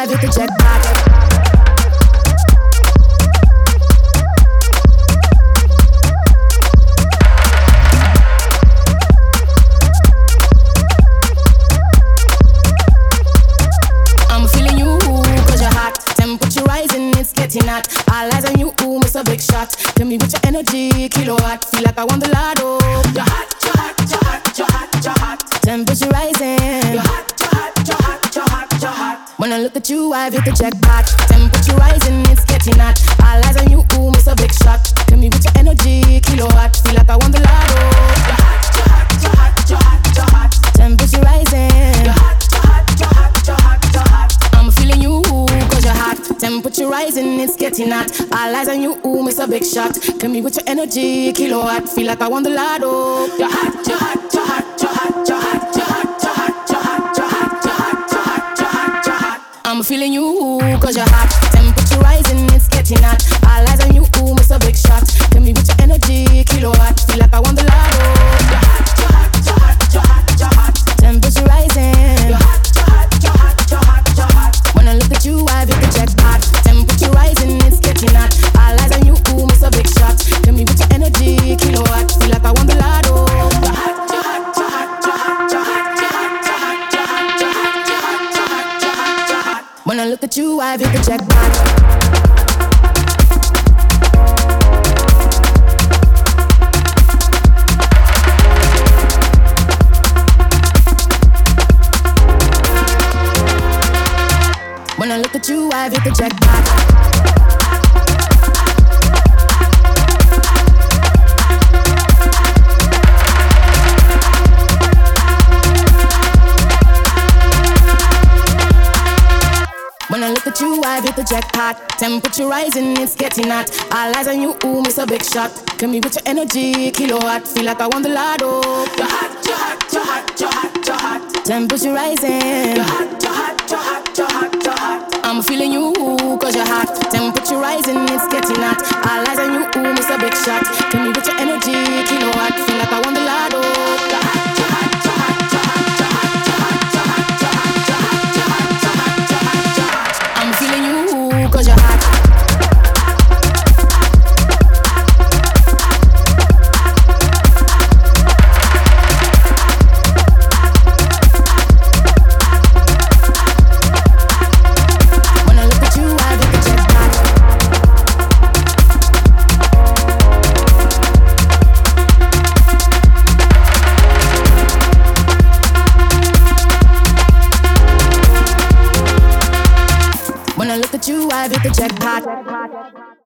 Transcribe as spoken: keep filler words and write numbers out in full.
I've hit the jackpot. Hot. All eyes on you, ooh, miss a big shot. Tell me with your energy, kilowatt. Feel like I won the lotto. You're hot, you're hot, you're hot, you're hot, you're hot. Temperature rising. You're hot, you're hot, you're hot, you're hot, you're hot. When I look at you, I've hit the jackpot. Temperature rising, it's getting hot. All eyes on you, ooh, miss a big shot. Tell me with your energy, kilowatt. Feel like I won the lotto. You're hot, you're hot, you're hot, you're hot, you're hot. Temperature rising. You're hot, you're hot, you're hot, you're hot, you're hot. I'm feeling you, cause you're hot. Temperature rising, it's getting hot. All eyes on you, ooh, miss a big shot. Tell me with your energy, kilowatt. Feel like I won the lotto. You're hot, you're hot, you're hot, you're hot, you're hot, you're hot, you're hot, you're hot, you're hot, you're hot, you're hot, you're hot, you're hot. I'm feeling you, cause you're hot. Temperature rising, it's getting hot. All eyes on you, ooh, miss a big shot. Tell me with your energy, kilowatt. Feel like I won the lotto. You're hot, you're hot, you're hot, you're hot, you're hot. Temperature rising. You're hot, you're hot, you're hot, you're hot, you're hot. When I look at you, I've hit the jackpot. Temperature rising, it's getting hot. All eyes on you, ooh, miss a big shot. Tell me with your energy, kilowatt. Feel like I won the lotto. You're hot, you're hot, you're hot, you're hot, you're hot, you're hot, you're hot, you're hot, you're hot, you're hot, you're hot, you're hot, you're hot. When I look at you, I've hit the jackpot. When I look at you, I've hit the jackpot. When I look at you, I've hit the jackpot. Temperature rising, it's getting hot. All eyes on you, ooh, miss a big shot. Tell me with your energy, kilowatt. Feel like I won the lotto. You're hot, you're hot, you're hot, you're hot, you're hot. Temperature rising. You're hot, you're hot, you're hot, you're hot, you're hot. I'm feeling you, cause you're hot. Temperature rising, it's getting hot. All eyes on you, ooh, miss a big shot. Tell me with your energy, kilowatt. Feel like I won the lotto. You're hot, you're hot, you're hot, you're hot, you're hot, you're hot, you're hot, you're hot, you're hot, you're hot, you're hot, you're hot, you're hot. I'm feeling you, cause you're hot. When I look at you, I've hit the jackpot.